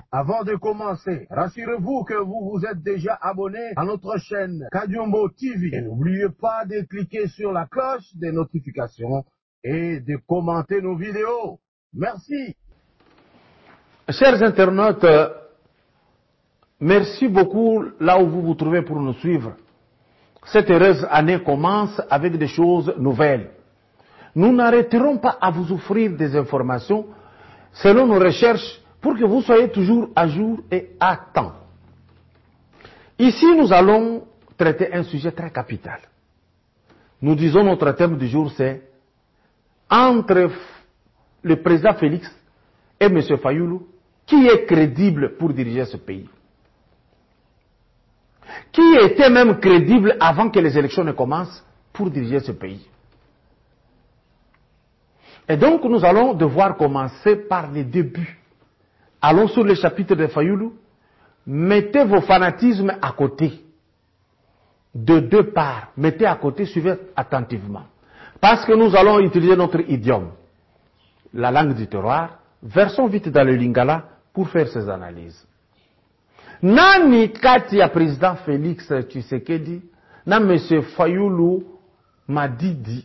Avant de commencer, rassurez-vous que vous vous êtes déjà abonné à notre chaîne Kadiombo TV. Et n'oubliez pas de cliquer sur la cloche des notifications et de commenter nos vidéos. Merci. Chers internautes, merci beaucoup là où vous vous trouvez pour nous suivre. Cette heureuse année commence avec des choses nouvelles. Nous n'arrêterons pas à vous offrir des informations selon nos recherches pour que vous soyez toujours à jour et à temps. Ici, nous allons traiter un sujet très capital. Nous disons notre thème du jour, c'est entre le président Félix et M. Fayoulou, qui est crédible pour diriger ce pays? Qui était même crédible avant que les élections ne commencent pour diriger ce pays? Et donc, nous allons devoir commencer par les débuts. Allons sur le chapitre de Fayoulou. Mettez vos fanatismes à côté. De deux parts. Mettez à côté, suivez attentivement. Parce que nous allons utiliser notre idiome, la langue du terroir. Versons vite dans le lingala pour faire ces analyses. Nani kati ya président Félix Tshisekedi na monsieur Fayoulou Madidi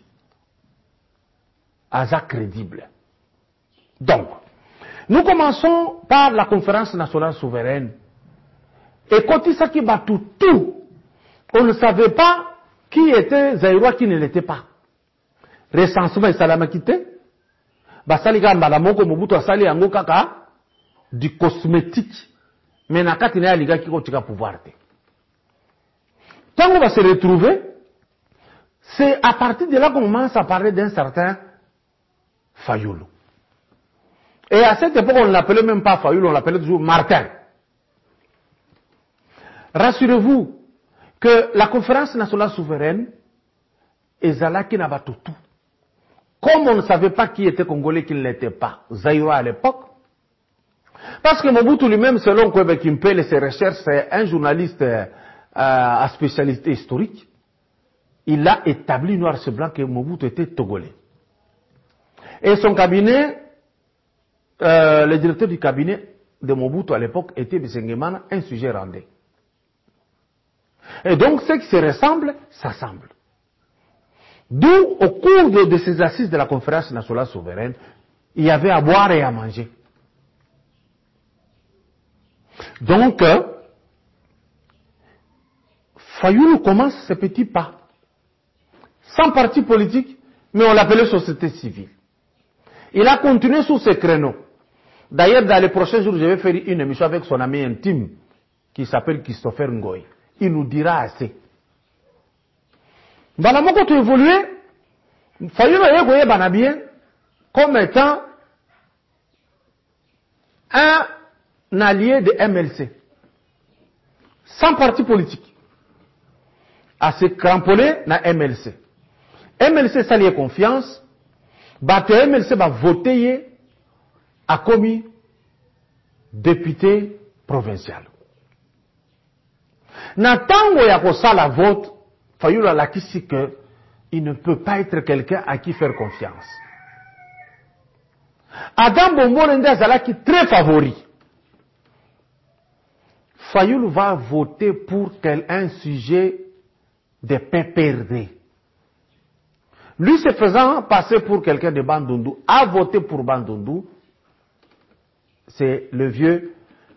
aza crédible. Donc, nous commençons par la conférence nationale souveraine. Et quand il s'agit de tout, on ne savait pas qui était Zaïrois, qui ne l'était pas. Recensement et salamakité. Basaliga Malamoko Mobutu Asali Ango Kaka, du cosmétique. Mais nakati na liga qui kotika pouvoir. Quand on va se retrouver, c'est à partir de là qu'on commence à parler d'un certain Fayoulou. Et à cette époque, on ne l'appelait même pas Fayoulou, on l'appelait toujours Martin. Rassurez-vous que la conférence nationale souveraine est Zalaki Nabatutu. Comme on ne savait pas qui était Congolais, qui ne l'était pas, Zaïrois à l'époque, parce que Mobutu lui-même, selon Kwebe Kimpele et ses recherches, c'est un journaliste à spécialité historique, il a établi noir sur blanc que Mobutu était togolais. Et son cabinet, le directeur du cabinet de Mobutu à l'époque était Bisengemana, un sujet randé. Et donc, ce qui se ressemble, s'assemble. D'où, au cours de ces assises de la conférence nationale souveraine, il y avait à boire et à manger. Donc, Fayoulou commence ses petits pas. Sans parti politique, mais on l'appelait société civile. Il a continué sur ce créneau. D'ailleurs, dans les prochains jours, je vais faire une émission avec son ami intime, qui s'appelle Christopher Ngoy. Il nous dira assez. Dans la moment où tu évoluais, Fayoulou est Banabien comme étant un allié de MLC. Sans parti politique. À se cramponner dans MLC. MLC s'allie confiance. Batte MLC va voter à commis député provincial. Natango Yakosa la vote, Fayoulou a l'acquis que il ne peut pas être quelqu'un à qui faire confiance. Adam Bombolende Azalaki très favori. Fayoulou va voter pour un sujet de PPRD. Lui se faisant passer pour quelqu'un de Bandundu, a voté pour Bandundu, c'est le vieux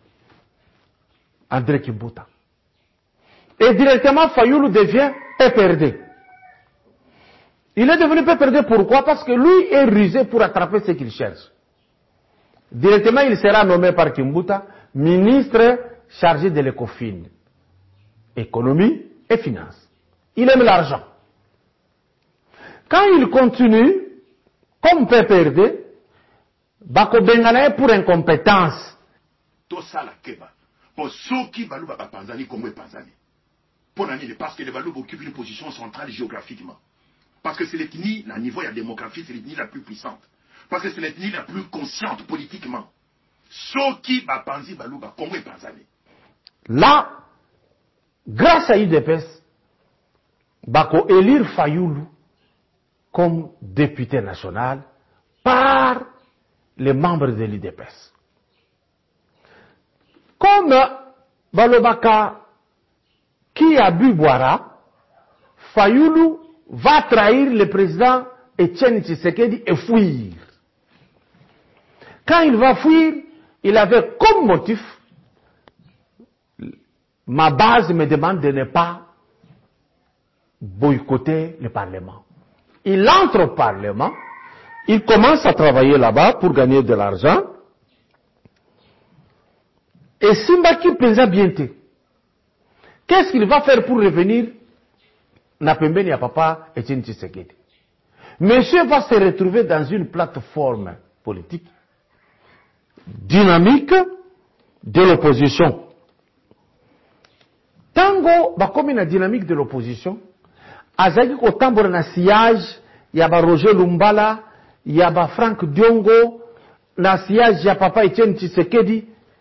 André Kimbuta. Et directement, Fayoulou devient PPRD. Il est devenu PPRD pourquoi? Parce que lui est rusé pour attraper ce qu'il cherche. Directement, il sera nommé par Kimbuta ministre chargé de l'Ecofin, économie et finances. Il aime l'argent. Quand il continue, comme PPRD, Bako Bengana pour incompétence. Tout ça la keba. Pour ceux qui balou baba Panzani, Congo et Panzani. Pour l'année, parce que les balou occupent une position centrale géographiquement. Parce que c'est l'ethnie, à niveau de la démographie, c'est l'ethnie la plus puissante. Parce que c'est l'ethnie la plus consciente politiquement. Ceux qui Bapanzi balou baba Congo et Panzani. Là, grâce à UDPS, Bako élire Fayoulou comme député national par les membres de l'UDPS. Comme Balobaka qui a bu boira, Fayoulou va trahir le président Etienne Tshisekedi et fuir. Quand il va fuir, il avait comme motif, ma base me demande de ne pas boycotter le Parlement. Il entre au Parlement, il commence à travailler là-bas pour gagner de l'argent, et Simbaki pensa bientôt. Qu'est-ce qu'il va faire pour revenir na pembeni ya papa Etienne Tshisekedi? Monsieur va se retrouver dans une plateforme politique dynamique de l'opposition. Tango bakomi na dynamique de l'opposition, azaki kotambola na sillage ya ba Roger Lumbala, ya ba Frank Diongo, na sillage ya papa Etienne Tshisekedi.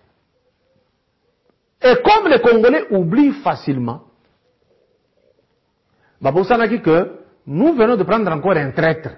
Et comme les Congolais oublient facilement, Babosanaki que nous venons de prendre encore un traître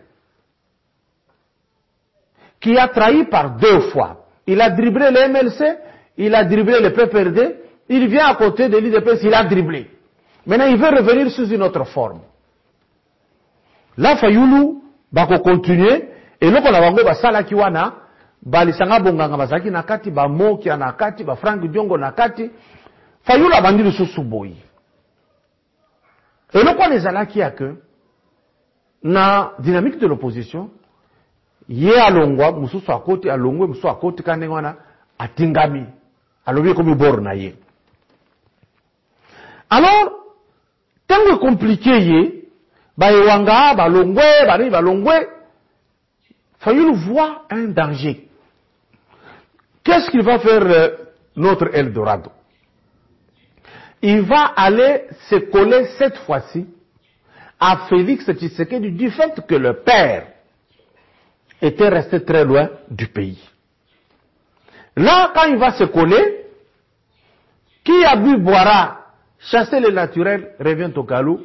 qui a trahi par 2 fois. Il a dribblé le MLC, il a dribblé le PPRD, il vient à côté de l'IDPS, il a dribblé. Maintenant, il veut revenir sous une autre forme. Là, Fayoulou va continuer, et là, on a vango basala kiwana, balisanga bonganga bazaki nakati, ba Moki nakati, ba Frank Diongo nakati, Fayoulou a bandi le sous-boui. Et là, on les a qui a que, na dynamique de l'opposition, ye alongwa, mususu à côté, alongwe, mususu à côté, kanengwana, atingami, alobi comme borna ye. Alors, tant que compliqué ye, ba ewanga, ba longwe, ba longwe, Fayoulou voit un danger. Qu'est-ce qu'il va faire notre Eldorado? Il va aller se coller cette fois-ci à Félix Tshisekedi du fait que le père était resté très loin du pays. Là, quand il va se coller, qui a bu boira, chasser le naturel, revient au galop,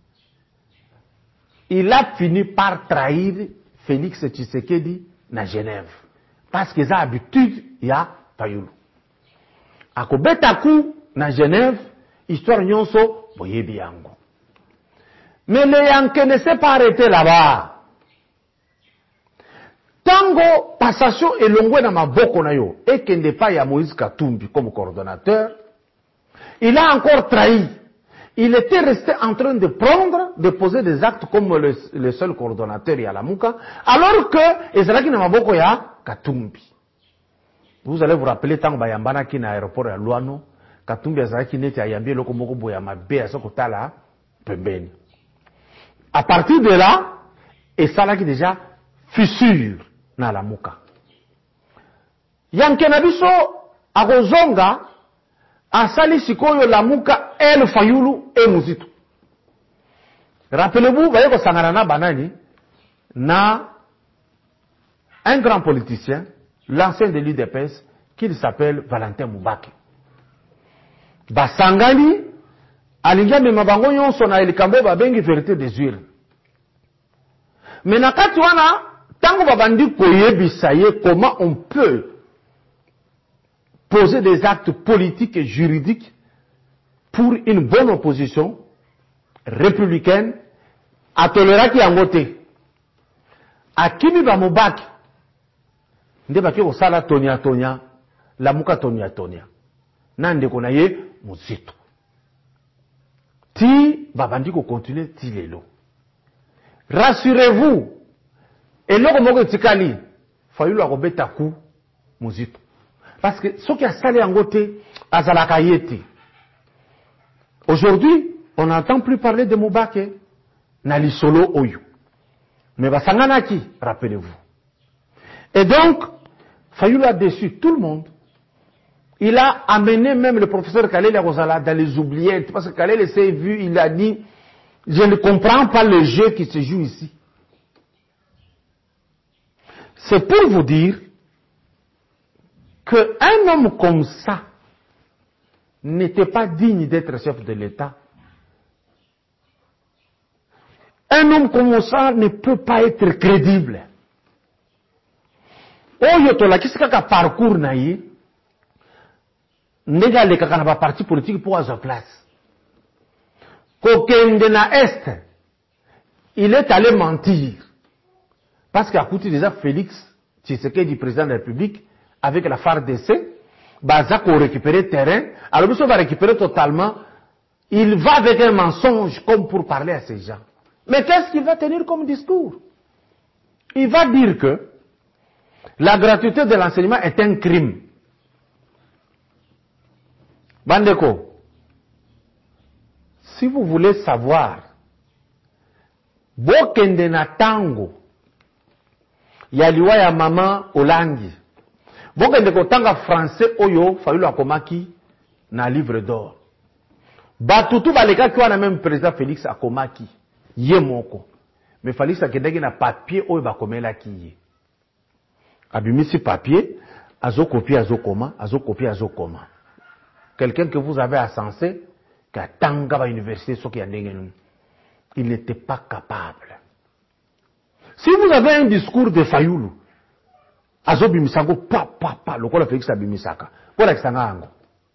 il a fini par trahir Félix Tshisekedi na Genève. Parce qu'ils ont l'habitude, il y a Fayoulou. A Kobetaku na Genève, histoire nyonso, boyebi yango. Mais les Yankee ne s'est pas arrêté là-bas. Tango, passation et longwe na maboko na yo, et qu'il n'est pas ya Moïse Katumbi comme coordonnateur, il a encore trahi. Il était resté en train de prendre, de poser des actes comme le seul coordonnateur ya Lamuka, alors que, ezalaki na maboko ya Katumbi. Vous allez vous rappeler tango bayambana ki na aéroport ya Luano, Katumbi ezalaki neti ayambi loko moko boya mabe ya sokotala pembeni. À partir de là, et ça là qui déjà fissure na Lamuka. Yanke na biso akozonga asali sikoyo Lamuka el Fayoulou et Muzito. Rappelez-vous, voyez que sangana na banani na un grand politicien, l'ancien de l'UDPS, qui s'appelle Valentin Moubake. Basangani alingia mema bango nyonso na elikambo babengi vérité des urnes. Mais nakati wana tango babandi koyebisa ye comment on peut poser des actes politiques et juridiques pour une bonne opposition républicaine, atoléraki yango te. Akimi ba Moubaki nde baki kosala tonia Lamuka tonia nande kona ye Muzito ti babandi ko continuer ti lelo. Rassurez-vous, et loko moko tikali Fayoulou akobeta ku Muzito parce que ce qui a salé en côté azalaka yete. Aujourd'hui, on n'entend plus parler de Moubake na lisolo oyo. Mais basanganaki, rappelez-vous. Et donc, Fayoulou a déçu tout le monde. Il a amené même le professeur Kalele Rosala dans les oubliettes, parce que Kalele s'est vu, il a dit, je ne comprends pas le jeu qui se joue ici. C'est pour vous dire qu'un homme comme ça n'était pas digne d'être chef de l'État. Un homme comme ça ne peut pas être crédible. Oyo tolakisi kaka parcours na ye, ndenge alekaka na ba parti politique pour avoir place. Kokende na Est, il est allé mentir. Parce qu'à côté déjà Félix Tshisekedi, président de la République, avec la FARDC, Bazako récupérer le terrain, alors monsieur va récupérer totalement, il va avec un mensonge comme pour parler à ces gens. Mais qu'est-ce qu'il va tenir comme discours? Il va dire que la gratuité de l'enseignement est un crime. Bandeko, si vous voulez savoir, Bokende na tango, yaliwa ya mama Olangi, Bokende ko tanga français oyo, fayulu akomaki na livre d'or. Batutu baleka kwa na même président Félix akomaki, ye moko. Mais Félix akendeki na papier oyo bakomela ki ye. Abimisi papier, azokopie azokoma, azokopie azokoma. Quelqu'un que vous avez ascensé, qui a tanga ba université, il n'était pas capable. Si vous avez un discours de Fayoulou, azobimisango, pa, le quoi Félix abimisaka, pour l'extanga.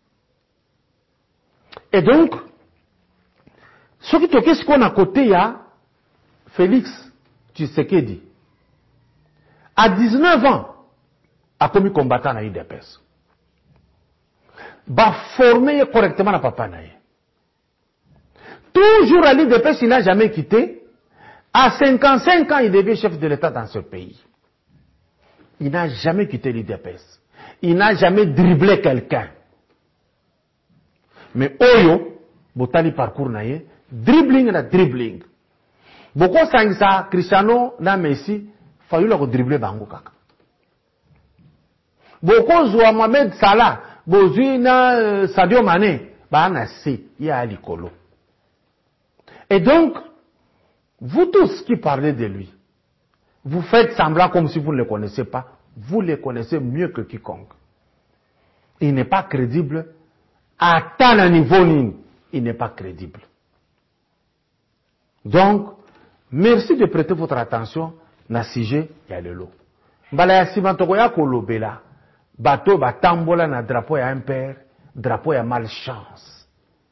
Et donc, ce qui toque, ce qu'on a côté, il y a Félix Tshisekedi. À 19 ans, a commis combattant à l'IDPS. Va former correctement la papa naïe. Toujours à l'IDPS, il n'a jamais quitté. À 55 ans, il devient chef de l'État dans ce pays. Il n'a jamais quitté l'IDPS. Il n'a jamais dribblé quelqu'un. Mais Oyo, botali parcours naïe, dribbling na dribbling. Beaucoup sangisa Cristiano na Messi, fallu leur dribbler bango kaka. Beaucoup zoua Mohamed Salah, bozui na Sadio Mané, ba na si, ya alikolo. Et donc, vous tous qui parlez de lui, vous faites semblant comme si vous ne le connaissez pas, vous le connaissez mieux que quiconque. Il n'est pas crédible, à tel niveau, il n'est pas crédible. Donc, merci de prêter votre attention na sujet ya lelo. Mbala ya simantoko ya kolobela, bato batambola na drapeau ya impère, drapeau ya malchance.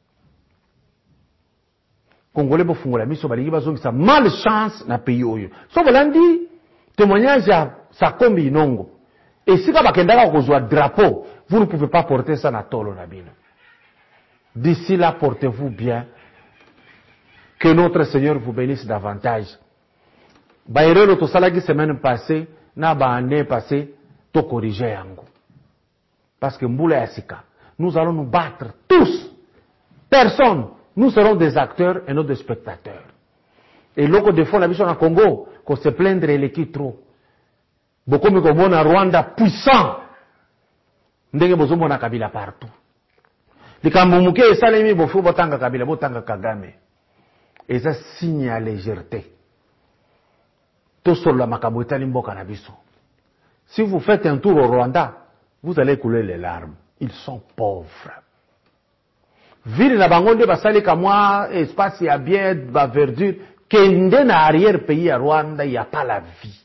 Congolais bofungola miso balingi bazongisa malchance na pays oyo. So bolandi témoignage ya Sakombi Inongo. Et si ka bakendaka kozwa drapeau, vous ne pouvez pas porter ça na tolo na bino. D'ici là, portez-vous bien. Que notre Seigneur vous bénisse davantage. Bayrelo to salaki semaine passée, na ba année passée, to corriger yango. Parce que mboula yasika, nous allons nous battre tous. Personne. Nous serons des acteurs et non des spectateurs. Et loko de fond la mission en Congo, qu'on se plaindre l'équipe trop. Beaucoup me comme na Rwanda puissant. Ndenge bozomo na Kabila partout. Likambo muke esalemi bofu botanga Kabila, botanga Kagame. Et ça signe à légèreté. Tout seul la makaboueta limboka na biso. Si vous faites un tour au Rwanda, vous allez couler les larmes. Ils sont pauvres. Ville na bangonde basali kamwa espace ya bien ba verdure kende na arrière pays à Rwanda, il y a pas la vie.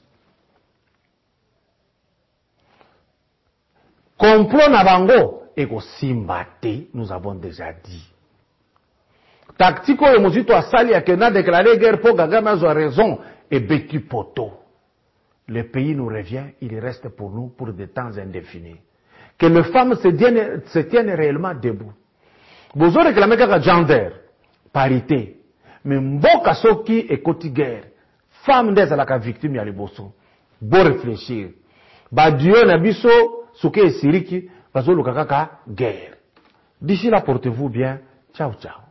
Complot na bango eko simbate, nous avons déjà dit. Tactique oyo mozito asali ya kena déclaré guerre pour Kagame a raison et Beki Poto. Le pays nous revient, il reste pour nous pour des temps indéfinis. Que les femmes se tiennent réellement debout. Vous réclamez kaka gender, parité. Mais mboka soki et koti guerre. Femme des alaka victime ya liboso. Bon réfléchir. Ba Dieu na biso souke et siriki bazo lukaka guerre. D'ici là portez-vous bien. Ciao ciao.